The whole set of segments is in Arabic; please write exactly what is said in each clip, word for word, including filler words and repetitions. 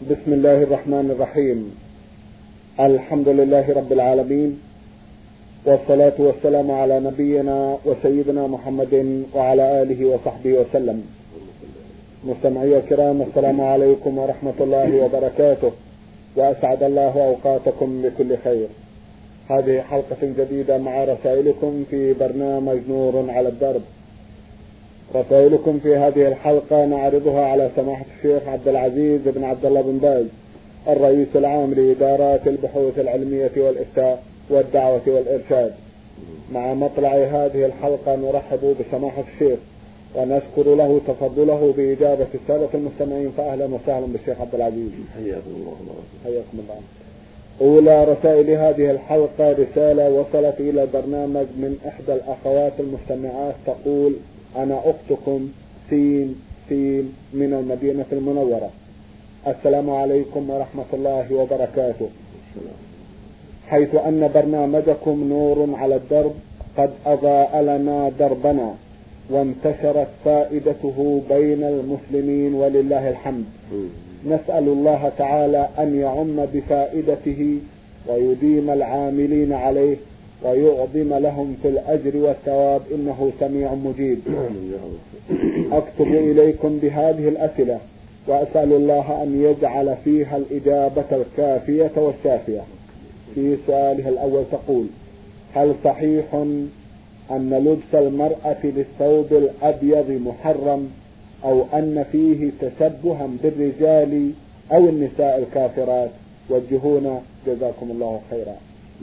بسم الله الرحمن الرحيم. الحمد لله رب العالمين، والصلاة والسلام على نبينا وسيدنا محمد وعلى آله وصحبه وسلم. مستمعي الكرام، السلام عليكم ورحمة الله وبركاته، وأسعد الله أوقاتكم بكل خير. هذه حلقة جديدة مع رسائلكم في برنامج نور على الدرب. رسائلكم في هذه الحلقة نعرضها على سماحة الشيخ عبد العزيز بن عبد الله بن باز، الرئيس العام لإدارات البحوث العلمية والإفتاء والدعوة والإرشاد. مع مطلع هذه الحلقة نرحب بسماحة الشيخ ونشكر له تفضله بإجابة السادة المستمعين، فأهلا وسهلا بالشيخ عبد العزيز. حياكم الله. حياكم الله. أولى رسائل هذه الحلقة رسالة وصلت إلى البرنامج من إحدى الأخوات المستمعات تقول: أنا أختكم سين سين من المدينة المنورة. السلام عليكم ورحمة الله وبركاته. حيث أن برنامجكم نور على الدرب قد أضاء لنا دربنا وانتشرت فائدته بين المسلمين ولله الحمد، نسأل الله تعالى أن يعم بفائدته ويديم العاملين عليه ويعظم لهم في الأجر والثواب، إنه سميع مجيب. أكتب إليكم بهذه الأسئلة وأسأل الله أن يجعل فيها الإجابة الكافية والشافية. في سؤالها الأول تقول: هل صحيح أن لبس المرأة للثوب الأبيض محرم، أو أن فيه تشبها بالرجال أو النساء الكافرات؟ وجهونا جزاكم الله خيرا.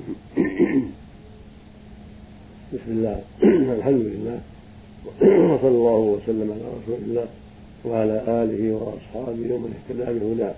بسم الله، الحمد لله، وصلى الله وسلم على رسول الله وعلى آله وأصحابه ومن اهتدى بهداه.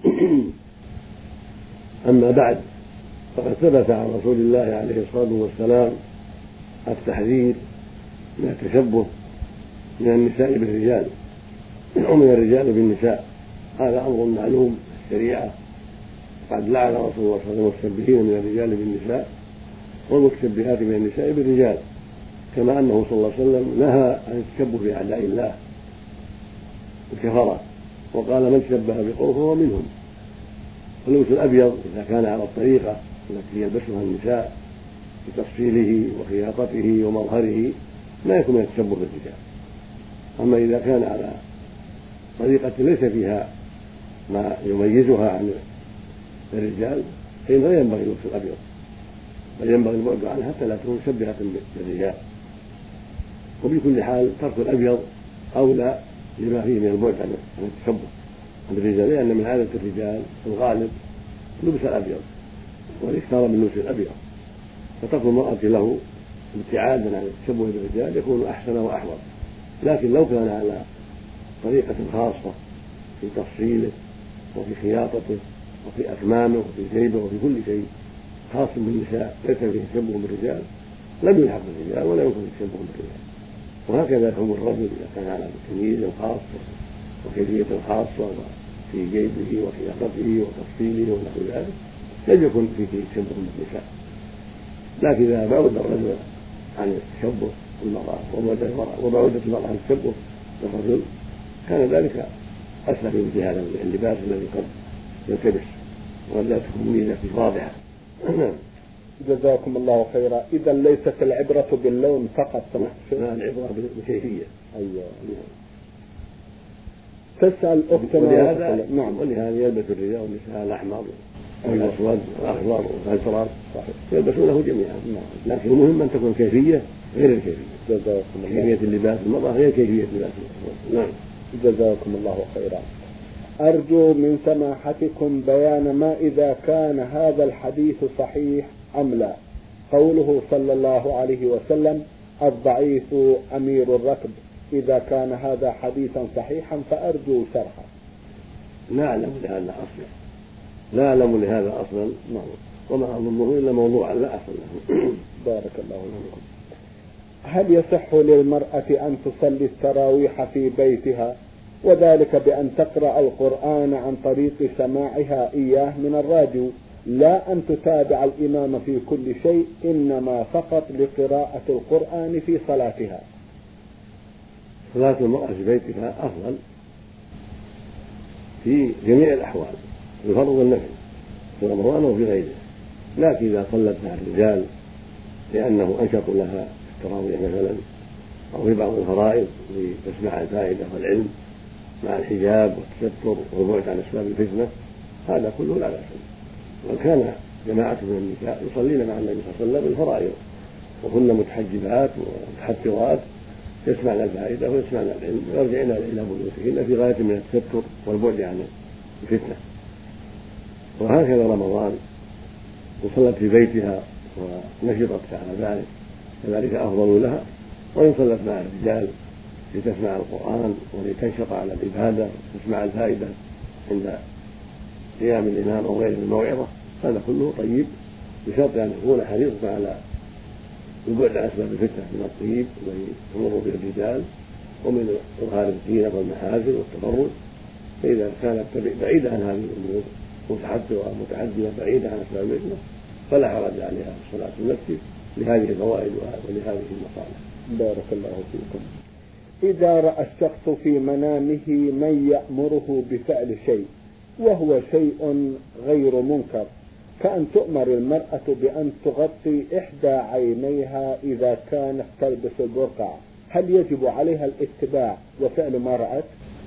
أما بعد، فقد ثبت عن رسول الله عليه الصلاة والسلام التحذير من التشبه من النساء بالرجال ومن الرجال بالنساء. هذا أمر معلوم في الشريعة، قد لعن رسول الله صلى الله عليه وسلم المتشبهين من الرجال بالنساء والمتشبهات من النساء بالرجال، كما أنه صلى الله عليه وسلم نهى عن التشبه بأعداء الله الكفرة، وقال: من تشبه بقوم فهو منهم. واللبس الأبيض إذا كان على الطريقة التي يلبسها النساء بتفصيله وخياطته ومظهره لا يكون من التشبه بالرجال. أما إذا كان على طريقة ليس فيها ما يميزها عن الرجال فإن لا ينبغي لبس الأبيض، بل ينبغي البعد عنها حتى لا تكون مشبهة بالرجال. وبكل حال ترك الأبيض أولى لما فيه من البعد عن التشبه بالرجال، لأن من عادة الرجال الغالب لبس الأبيض والاكثار من لبس الأبيض، فترك المرأة له ابتعادا عن التشبه بالرجال يكون أحسن وأحوط. لكن لو كان على طريقة خاصة في تفصيله وفي خياطته وفي أكمامه وفي جيبه وفي كل شيء خاص بالنساء ليس فيه تشبه بالرجال لم يلحق بالرجال ولا يمكن التشبه بالرجال. وهكذا يحكم الرجل إذا كان على تمييز خاص وكيفية خاصة في جيبه وخياطته وتفصيله ونحو ذلك لم يكن فيه تشبه بالنساء. لكن إذا بعد الرجل عن التشبه بالمرأة وبعدت المرأة عن التشبه بالرجل كان ذلك أسهل في هذا اللباس الذي قد يلتبس ولا تكون ميزة واضحة. جزاكم الله خيرا. إذا ليست العبرة باللون فقط، لا، العبرة بالكيفية. أيوة. تسأل أختنا ولهذا نعم ولهذا يلبس الرجال والنساء الأحمر والأسود والأخضر والأزرق يلبسونه جميعا. نعم. لكن المهم أن تكون كيفية غير الكيفية. جزاكم الله. كيفية اللباس المرأة غير كيفية لباس المرأة. نعم. جزاكم الله خيرا. أرجو من سماحتكم بيان ما إذا كان هذا الحديث صحيح أم لا. قوله صلى الله عليه وسلم: الضعيف أمير الركب. إذا كان هذا حديثا صحيحا فأرجو شرحه. لا أعلم لهذا أصلا لا أعلم لهذا أصلا وما أظنه إلا موضوعا لا أصل له. بارك الله فيكم. هل يصح للمرأة أن تصلي التراويح في بيتها، وذلك بأن تقرأ القرآن عن طريق سماعها إياه من الراديو، لا أن تتابع الإمام في كل شيء، إنما فقط لقراءة القرآن في صلاتها؟ صلاة المرأة في بيتها أفضل، في جميع الأحوال في الفرض والنفل في رمضان وفي غيره، لكن إذا صلت مع الرجال لأنه أنشط لها التراويح مثلا أو في بعض الفرائض لتسمع الفائدة والعلم مع الحجاب والتستر والبعد عن أسباب الفتنة، هذا كله لا بأس به. وكان جماعة من النساء يصلين مع النبي صلى الله عليه وسلم بالفرائض وكن متحجبات ومتحفظات يسمعن الفائدة ويسمعن العلم ويرجعن إلى بيوتهن في غاية من التستر والبعد عن الفتنة. وهكذا رمضان وصلت في بيتها ونشطت على ذلك كذلك أفضل لها، وإن صلت مع الرجال لتسمع القرآن ولتنشط على العبادة وتسمع الفائدة عند قيام الإمام أو غيره الموعظة، هذا كله طيب بشرط أن يكون حريصا على البعد عن أسباب الفتنة من الطيب الذي تمر به الرجال ومن إظهار الزينة والمحاسن والتبرج. فإذا كانت بعيدة عن هذه الأمور متحفظة متعدية بعيدة عن أسباب الفتنة فلا حرج عليها الصلاة في المسجد لهذه الفوائد ولهذه المصالح. بارك الله فيكم. إذا رأى الشخص في منامه من يأمره بفعل شيء وهو شيء غير منكر، كأن تؤمر المرأة بأن تغطي إحدى عينيها إذا كانت تلبس البرقع، هل يجب عليها الاتباع وفعل ما رأت؟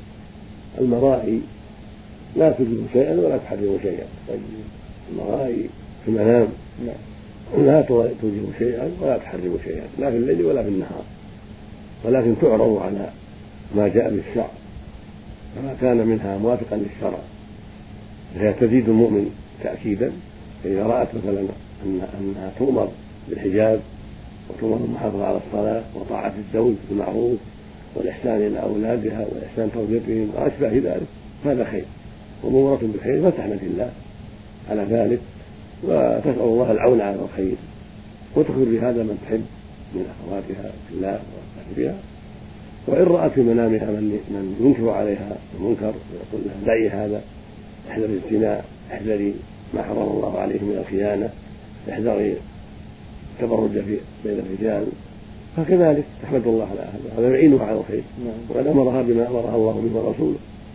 المرائي لا تجب شيئا ولا تحرم شيئا. المرائي في المنام لا توجب شيئا ولا تحرم شيئا لا في الليل ولا في النهار، ولكن تعرض على ما جاء بالشرع فما كان منها موافقا للشرع فهي تزيد المؤمن تأكيدا. فإذا رأت مثلا أن أنها تؤمر بالحجاب وتؤمر بالمحافظة على الصلاة وطاعة الزوج بالمعروف والإحسان إلى أولادها والإحسان تربيتهم وأشبه ذلك هذا خير ومأمورة بالخير، فتحمد الله على ذلك وتسأل الله العون على الخير وتخبر بهذا من تحب من أخواتها في الله وأهلها. وإن رأت في منامها من, من ينكر عليها المنكر ويقول لها دعي هذا، احذري الزنا، احذري ما حرم الله عليه من الخيانة، احذري التبرج بين الرجال، فكذلك تحمد الله على هذا، هذا يعينها على الخير وقد أمرها بما أمرها الله به ورسوله.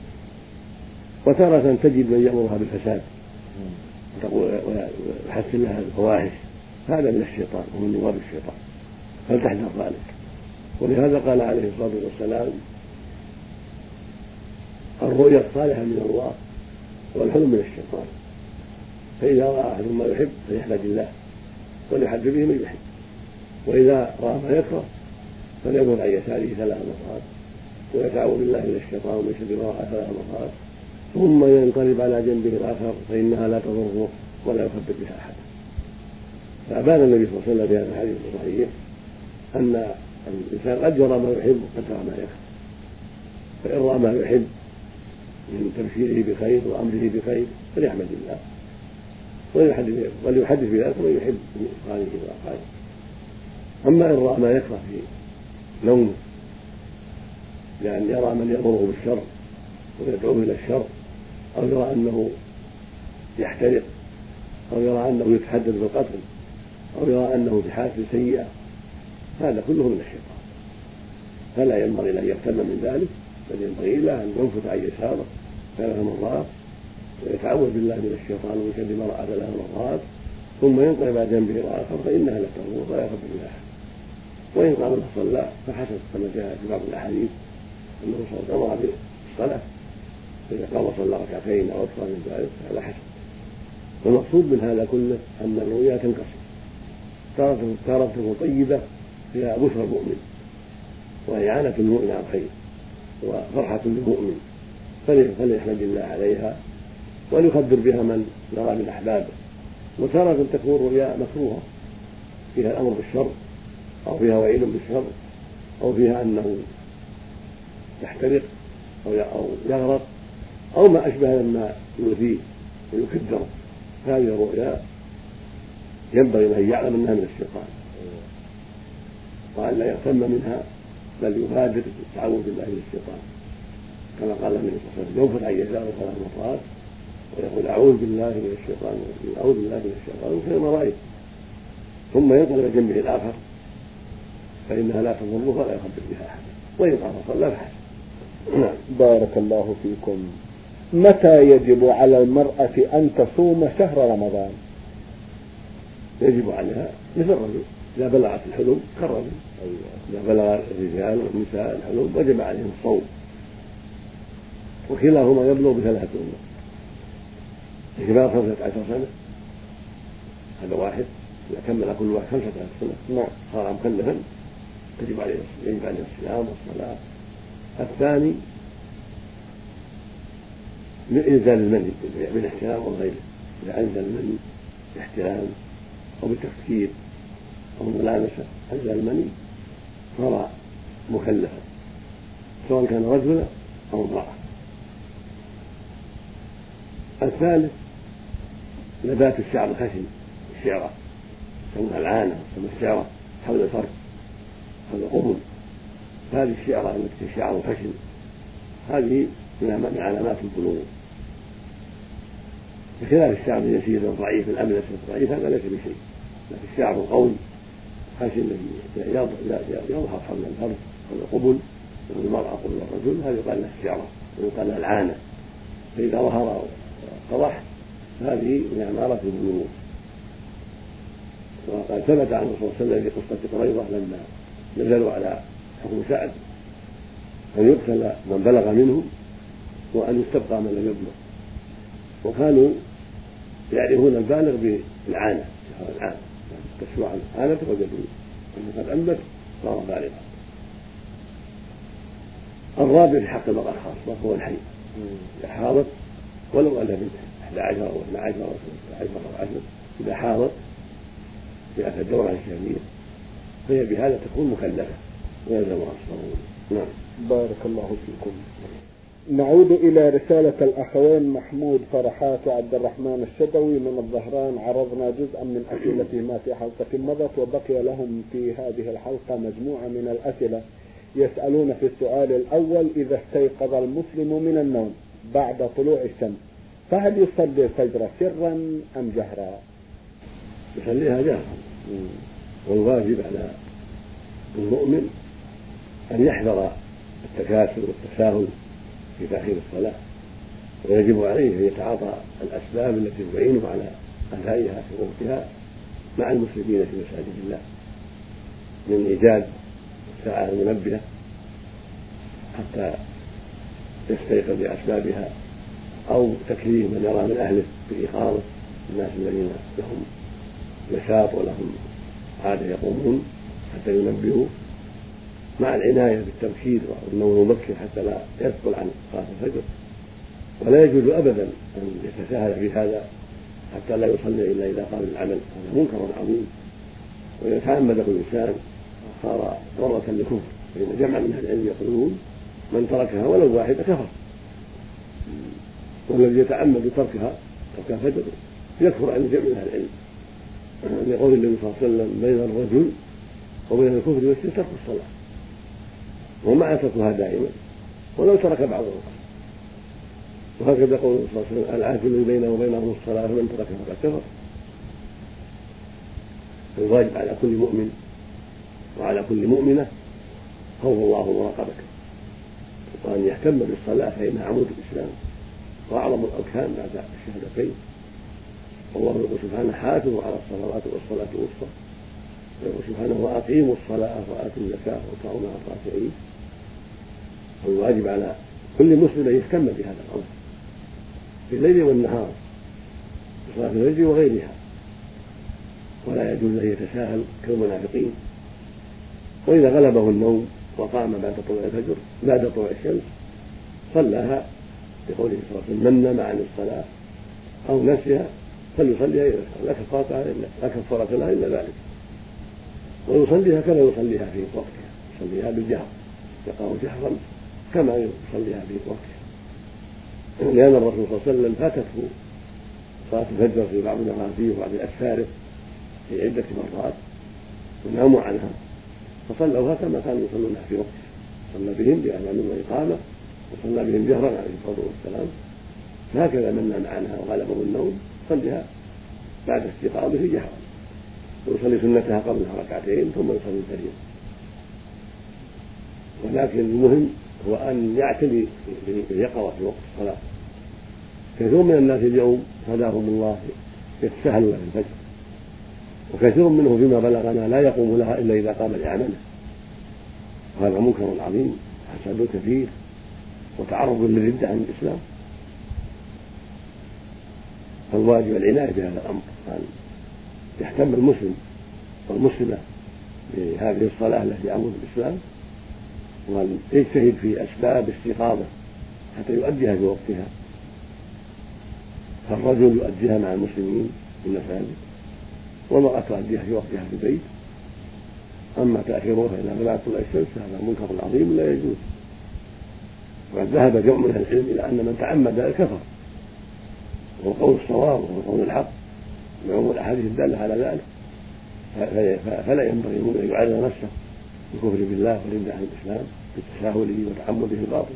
وتارة تجد من يأمرها بالفساد ويحسن لها الفواحش، هذا من الشيطان ومن نواب الشيطان فلتحذر ذلك. ولهذا قال عليه الصلاة والسلام الرؤيا الصالحة من الله والحلم من الشيطان، فإذا رأى أحد ما يحب فليحمد الله وليحب به من يحب، وإذا رأى ما يكره فلينظر عن يساره ثلاث مرات ويتعوذ بالله من الشيطان ومن شر ما رأى ثلاث مرات ثم ينقلب على جنبه الآخر فإنها لا تضره ولا يخبر بها أحد. فأبان النبي صلى الله عليه وسلم في هذا الحديث الصحيح أن الإنسان قد يرى ما يحب وقد يرى ما يكره، فإن رأى ما يحب من تبشيره بخير وأمره بخير فليحمد الله وليحدث بذلك من يحب من إخوانه وأخوانه. أما إن رأى ما يكره في نومه لأن يرى من يأمره بالشر ويدعوه إلى الشر أو يرى أنه يحترق أو يرى أنه يتحدث بالقتل أو يرى أنه في حالة سيئة، هذا كله من الشيطان، فلا ينبغي له أن يهتم من ذلك، بل ينبغي له أن ينفث عن يساره ثلاث مرات ويتعوذ بالله من الشيطان ومن شر ما رأى ثلاث مرات ثم ينقلب على جنبه الآخر فإنها لا تضره ولا يخبر بها أحد. وإن قام فصلى فحسب كما جاء في بعض الأحاديث أنه صلى الله عليه وسلم بالصلاة فإذا قام صلى ركعتين أو أكثر من ذلك هذا حسن. والمقصود من هذا كله أن الرؤيا تنقسم، تارة تكون طيبة فيها بشرى المؤمن وإعانة المؤمن على الخير وفرحة للمؤمن فليحمد الله عليها وليخبر بها من يرى من أحبابه. وتارة تكون رؤيا مكروهة فيها الأمر بالشر أو فيها وعيد بالشر أو فيها أنه يحترق أو يغرق أو ما أشبه مما يؤذيه ويكدر، هذه الرؤيا ينبغي أن يعلم أنها من الشيطان وأن لا يهتم منها بل يبادر بالتعوذ بالله من الشيطان كما قال النبي صلى الله عليه وسلم ينفث عن يساره ثلاث مرات ويقول أعوذ بالله من الشيطان أعوذ بالله من الشيطان من شر ما رأيت ثم ينقل إلى جنبه الآخر فإنها لا تضره ولا يخبر بها أحد وإن قام صلى فحسن. بارك الله فيكم. متى يجب على المرأة أن تصوم شهر رمضان؟ يجب عليها مثل الرجل إذا بلغت الحلم كالرجل، إذا بلغ الرجال والنساء الحلم وجب عليهم الصوم، وكلاهما يبلغ بثلاثة أمور. إجماع خمسة عشر سنة هذا واحد، إذا كمل كل واحد خمسة عشر سنة نعم صار مكلفا يجب عليه يجب عليه الصيام والصلاة. الثاني من إنزال المني بالاحتلام وغيره، إذا أنزل المني باحتلام أو بالتفكير أو ملامسة أنزل المني صار مكلفا سواء كان رجلا أو امرأة. الثالث نبات الشعر الخشن، الشعرة يسمونها العانة يسمونها الشعرة حول الفرج حول القبل، هذه الشعرة التي الشعر الخشن هذه من علامات البلوغ، بخلاف الشعر اليسير الضعيف الأملس الضعيف هذا ليس بشيء، لكن الشعر القوي خشن الذي يظهر حول الفرج حول القبل والمرأة قبل الرجل هذا يقال له الشعرة ويقال له العانة، فإذا ظهر قضح هذه من أمارة البلوغ. وقد ثبت عن الرسول صلى الله عليه وسلم في قصة قريظة لما نزلوا على حكم سعد أن يقتل من بلغ منهم وأن يستبقى من لم يبلغ، وكانوا يعرفون البالغ بالعانة شهر العانة كشفوا عن العانة وجدوا أنه قد أنبت صار بالغا. الرابع في حق المرأة خاصة هو الحي، إذا حاضت ولو ألها بنت أحد عشر أو اثنا عشر أو ثلاثة عشر أو عشر إذا حاضت في آخر الدورة الشهرية فهي بهذا تكون مكلفة ويلزمها الصوم. نعم. بارك الله فيكم. نعود إلى رسالة الأخوين محمود فرحات وعبد الرحمن الشدوي من الظهران. عرضنا جزءا من أسئلتهما في حلقة مضت وبقي لهم في هذه الحلقة مجموعة من الأسئلة. يسألون في السؤال الأول: إذا استيقظ المسلم من النوم بعد طلوع الشمس فهل يصلي الفجر سرا أم جهرا؟ يصليها جهرا، والواجب على المؤمن أن يحذر التكاسل والتساهل في تأخير الصلاة، ويجب عليه أن يتعاطى الأسباب التي تعينه على أدائها في وقتها مع المسلمين في مساجد الله، من إيجاد الساعة المنبهة حتى يستيقظ بأسبابها، أو تكليف من يرى من أهله بإيقاظه الناس الذين لهم نشاط ولهم عادة يقومون حتى ينبهوا، مع العناية بالتبكير والنوم المبكر حتى لا يثقل عن صلاة الفجر. ولا يجوز أبدا أن يتساهل في هذا حتى لا يصلي إلا إذا قام بالعمل، هذا منكر عظيم، وإذا تعمده الإنسان صار ضرة للكفر، فإن جمع من أهل العلم يقولون من تركها ولو واحدة كفر، والذي يتعمد تركها ترك الفجر يكفر عن جمع من أهل العلم، لقول النبي صلى الله عليه وسلم: بين الرجل وبين الكفر والشرك ترك الصلاة، ومع تركها دائما ولو ترك بعض الوقت. وهكذا قول صلى الله عليه وسلم: العهد الذي بينه وبينهم الصلاة فمن تركها فقد كفر. فالواجب على كل مؤمن وعلى كل مؤمنة خوف الله ومراقبته، وأن يهتم بالصلاة فإنها عمود الإسلام وأعظم الأركان بعد الشهادتين. والله يقول سبحانه: حافظوا على الصلوات والصلاة الوسطى، ويقول سبحانه: وأقيموا الصلاة وآتوا الزكاة واركعوا مع الراكعين. والواجب على كل مسلم أن يهتم بهذا الأمر في الليل والنهار في صلاة الفجر وغيرها، ولا يجوز أن يتساهل كالمنافقين. وإذا غلبه النوم وقام بعد طلوع الفجر بعد طلوع الشمس صلاها، بقوله صلى الله عليه وسلم: من نام عن الصلاة أو نسيها فليصليها إذا ذكر، لا كفارة لا كفارة لها إلا ذلك. ويصليها كما يصليها في وقتها، يصليها بالجهر، يقرأ جهرا كما يصليها في وقتها، لأن الرسول صلى الله عليه وسلم فاتته صلاة الفجر في بعض المغازي وبعض الأسفار في عدة مرات وناموا عنها فصلوها كما كانوا يصلونها في وقتها، صلى بهم بأذان وإقامة وصلى بهم جهرا عليه الصلاة والسلام. هكذا من نام عنها وغلبه النوم صليها بعد استيقاظه جهرا، ويصلي سنتها قبلها ركعتين ثم يصلي الفريضة. ولكن المهم هو أن يعتني باليقظة في وقت الصلاة، كثير من الناس اليوم هداهم الله يتساهلون في الفجر، وكثير منه فيما بلغنا لا يقوم لها إلا إذا قام لعمله، وهذا منكر عظيم فساد كبير وتعرض للردة عن الإسلام. فالواجب العناية بهذا الأمر، أن يهتم المسلم والمسلمة بهذه الصلاة التي أمر بالإسلام، وأن يجتهد في أسباب استيقاظه حتى يؤديها في وقتها. فالرجل يؤديها مع المسلمين في المساجد، والمرأة تؤديها في وقتها في البيت. أما تأخيرها إلى بلغ طلوع الشمس هذا منكر عظيم لا يجوز. وقد ذهب جمع من العلم إلى أن من تعمد ذلك كفر، وهو قول الصواب وهو قول الحق بعموم الأحاديث الدالة على ذلك. فلا ينبغي أن يعرض نفسه بالكفر بالله والردة عن الإسلام بتساهله وتعمده الباطل.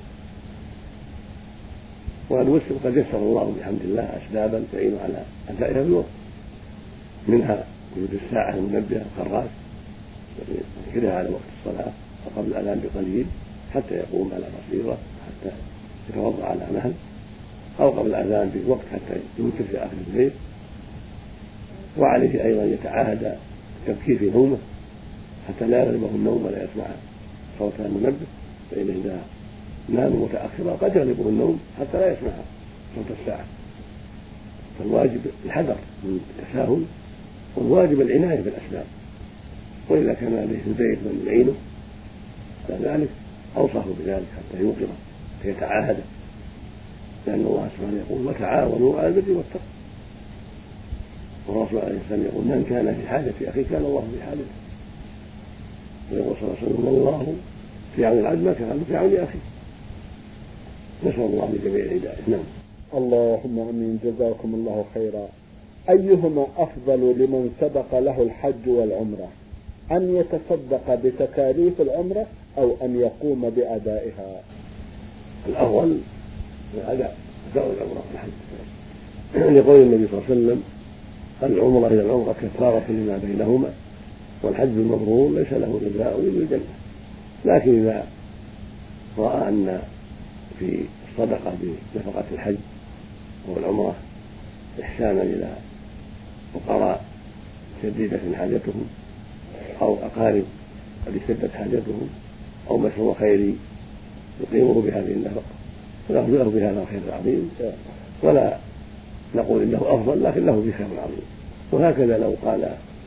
والوسل قد يسر الله بحمد الله أسبابا تعين على أدائها بالوقت، منها وجود الساعة المنبهة الخراج يذكرها على وقت الصلاة وقبل الأذان بقليل حتى يقوم على بصيرة حتى يتوضأ على مهل، أو قبل الأذان بوقت حتى يوتر في آخر الليل. وعليه أيضا يتعاهد التبكير في نومه حتى لا يغلبه النوم ولا يسمع صوت المنبه، فإنه إذا نام متأخرا قد يغلبه النوم حتى لا يسمع صوت الساعة. فالواجب الحذر من التساهل، والواجب العناية بالأسباب. وإذا كان عليه البيت من يعينه على ذلك أوصاه بذلك حتى يوقظه فيتعاهده، لأن الله سبحانه يقول وتعاونوا على البر والتقوى، والرسول عليه السلام يقول من كان في حاجة أخيه كان الله في حاجته، ويقول صلى الله عليه وسلم الله في عون العبد ما كان في عون أخيه. نسأل الله لجميع الهداية. نعم. اللهم امين. جزاكم الله خيرا. ايهما افضل لمن سبق له الحج والعمره، ان يتصدق بتكاليف العمره او ان يقوم بادائها؟ الافضل الاداء اداء العمره والحج، لقول النبي صلى الله عليه وسلم العمره الى العمره كفاره لما بينهما، والحج المبرور ليس له جزاء الا الجنه. لكن اذا راى ان في الصدقه بنفقه الحج والعمره إحسانا إلى فقراء شديدة حاجتهم، أو أقارب قد اشتدت حاجتهم، أو مشروع خيري يقيمه بهذه النفقة، فله له بهذا الخير العظيم، ولا نقول إنه أفضل لكن له به خير عظيم. وهكذا لو قال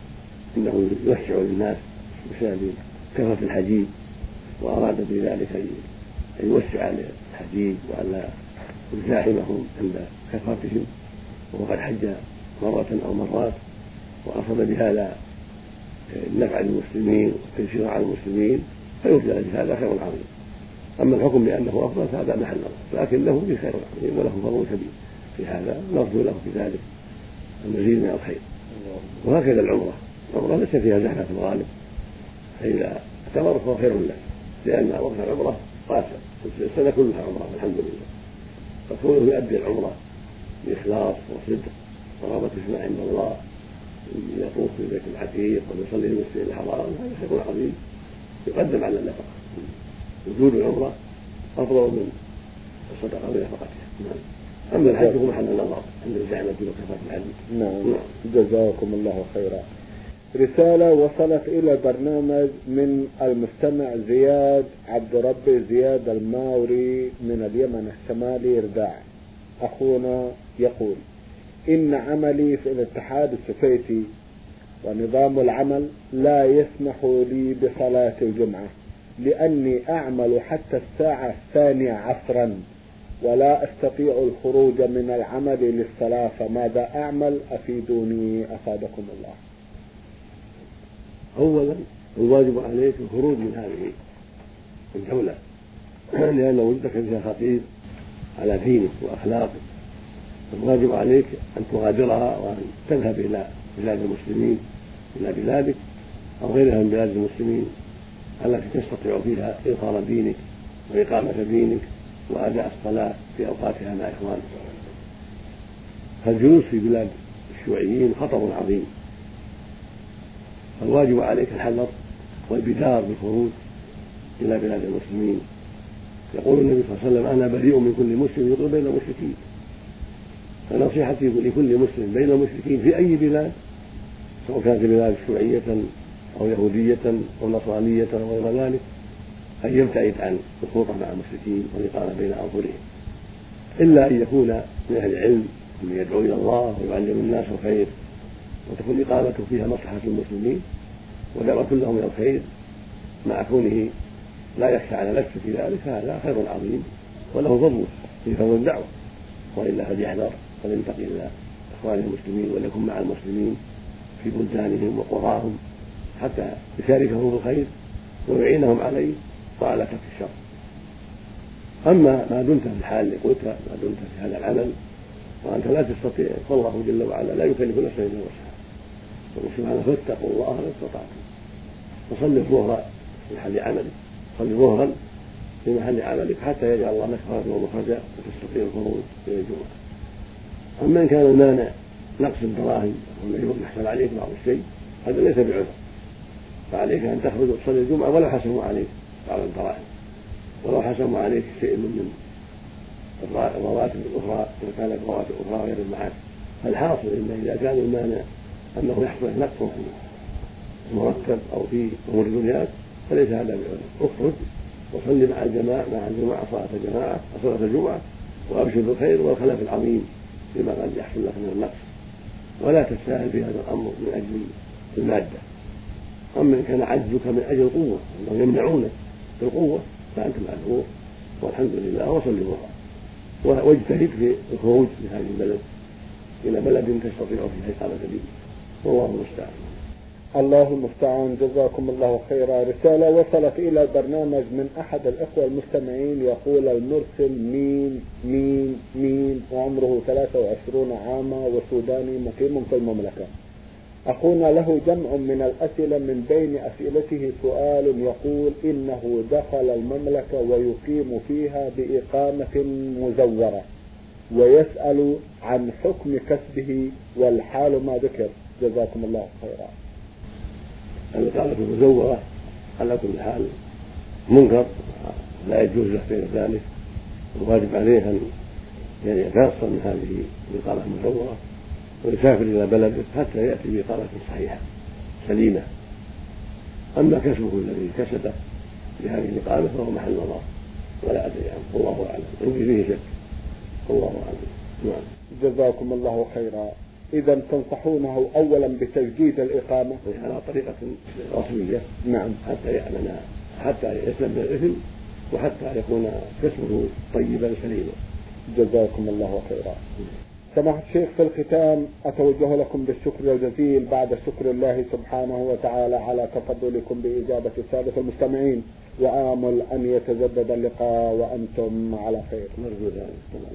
إنه يوسع للناس بسبب كثرة الحجيج وأراد بذلك أن يوسع للحجيج وألا يزاحمهم عند كثرتهم، وقد حج مرة أو مرات وقصد بهذا النفع للمسلمين والتيسير على المسلمين فيوجد هذا خير عظيم. أما الحكم بأنه أفضل فهذا محل نظر، لكن له في خير عظيم وله فضل كبير في هذا، نرجو له في ذلك المزيد من الخير. وهكذا العمرة، العمرة ليس فيها زحمة في الغالب، فإذا اعتمر فهو خير له، لأن وقت العمرة قاسم السنة كلها عمرة الحمد لله، فكونه يؤدي العمرة بإخلاص وصدق ورغبة فيما عند الله، يطوف في البيت العتيق ويصلي في المسجد الحرام، هذا خير عظيم يقدم على النفقة. وجود العمرة أفضل من الصدقة بنفقتها. أما الحج هو محل النظر عند الزعمة وكفاة الحج. نعم. جزاكم الله خيرا. رسالة وصلت إلى برنامج من المستمع زياد عبد ربي زياد الماوري من اليمن الشمالي رداع. أخونا يقول: إن عملي في الاتحاد السوفيتي ونظام العمل لا يسمح لي بصلاة الجمعة، لأني أعمل حتى الساعة الثانية عصرا ولا أستطيع الخروج من العمل للصلاة، فماذا أعمل؟ أفيدوني أفادكم الله. أولا الواجب عليك الخروج من هذه الجولة، لأن وجودك فيها خطير على دينك وأخلاقك، الواجب عليك أن تغادرها وأن تذهب إلى بلاد المسلمين، إلى بلادك أو غيرها من بلاد المسلمين التي تستطيع فيها إظهار دينك وإقامة دينك وأداء الصلاة في أوقاتها مع إخوانك. فالجلوس في بلاد الشيوعيين خطر عظيم، فالواجب عليك الحذر والبدار بالخروج إلى بلاد المسلمين. يقول النبي صلى الله عليه وسلم: أنا بريء من كل مسلم يطيع بين المشركين. فنصيحتي لكل مسلم بين المشركين في أي بلاد، سواء كانت بلاد شيوعية أو يهودية أو نصرانية أو غير ذلك، أن يبتعد عن الخوضة مع المشركين والإقامة بين أظهرهم، إلا أن يكون من أهل العلم ومن يدعو إلى الله ويعلم الناس الخير وتكون إقامته فيها مصلحة المسلمين ودعوة لهم إلى الخير، مع كونه لا يخشى على نفسه في ذلك، هذا خير عظيم وله فضل في فضل الدعوة. وإلا فليحذر ولينتقي إلى إخوانه المسلمين وليكن مع المسلمين في بلدانهم وقراهم حتى يشاركهم في الخير ويعينهم عليه وعلى كف الشر. أما ما دمت في الحال اللي قلت، ما دمت في هذا العمل وأنت لا تستطيع، فالله جل وعلا لا يكلف نفسا إلا وسعها، يقول سبحانه فاتقوا الله ما استطعتم، وصل الظهر في محل عملك، صل ظهرا في محل عملك حتى يجعل الله لك خرجا ومخرجا وتستطيع الخروج إلى الجمعة. أما إن كان المانع نقص الدراهم أو يحصل عليك بعض الشيء، هذا ليس بعذر، فعليك أن تخرج وتصلي الجمعة ولو حسموا عليك بعض الدراهم، ولو حسموا عليك شيء من الرواتب الأخرى إذا كانت رواتب أخرى غير المعاش. فالحاصل إن إذا كان المانع أنه يحصل نقص في المرتب أو في أمور دنياك فليس هذا بعذر، اخرج وصلي مع الجماعة مع الجماعة صلاة الجماعة وصلاة الجمعة وأبشر بالخير والخلاف العظيم بما قد يحصل لك من النقص، ولا تستاهل في هذا الأمر من أجل المادة. أما إن كان عجزك من أجل القوة أنهم يمنعونك بالقوة فأنت معذور والحمد لله، وصل ظهرك واجتهد في الخروج من هذه البلد إلى بلد تستطيع فيها إقامة دينك، والله المستعان. الله المستعان. جزاكم الله خيرا. رسالة وصلت إلى البرنامج من أحد الإخوة المستمعين يقول: المرسل مين مين مين وعمره ثلاثة وعشرين عاما وسوداني مقيم في المملكة. أخونا له جمع من الأسئلة، من بين أسئلته سؤال يقول إنه دخل المملكة ويقيم فيها بإقامة مزورة، ويسأل عن حكم كسبه والحال ما ذكر. جزاكم الله خيرا. الإقامة المزورة على كل حال منكر لا يجوز له غير ذلك، الواجب عليه أن يتنصل من هذه الإقامة المزورة ويسافر إلى بلده حتى يأتي بإقامة صحيحة سليمة. أما كسبه الذي كسبه بهذه الإقامة فهو محل نظر ولا أدري عنه، والله أعلم، عندي فيه شك، والله أعلم. نعم. جزاكم الله خيرا. إذا تنصحونه أولا بتجديد الإقامة على طريقة رسمية، نعم، حتى يعلن، حتى يسلم من الإثم وحتى يكون كسبه طيبا سليما. جزاكم الله خيرا. سماحة الشيخ، في الختام أتوجه لكم بالشكر الجزيل بعد شكر الله سبحانه وتعالى على تفضلكم بإجابة السادة المستمعين، وآمل أن يتجدد اللقاء وأنتم على خير. نرجو ذلك.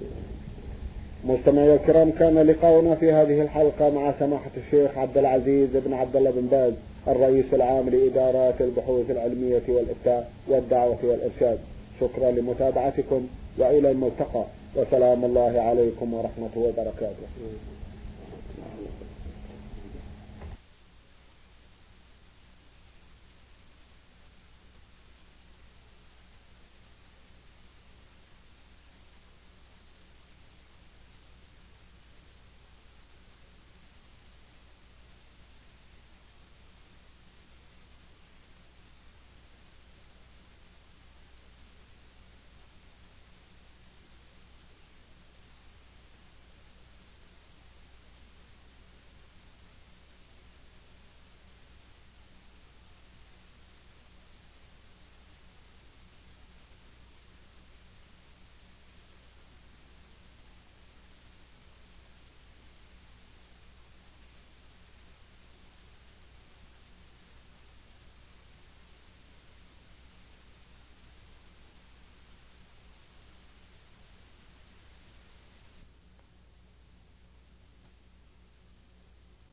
مستمعي الكرام، كان لقاؤنا في هذه الحلقة مع سماحة الشيخ عبد العزيز بن عبد الله بن باز، الرئيس العام لإدارات البحوث العلمية والإفتاء والدعوة والإرشاد. شكرا لمتابعتكم وإلى الملتقى، وسلام الله عليكم ورحمة وبركاته.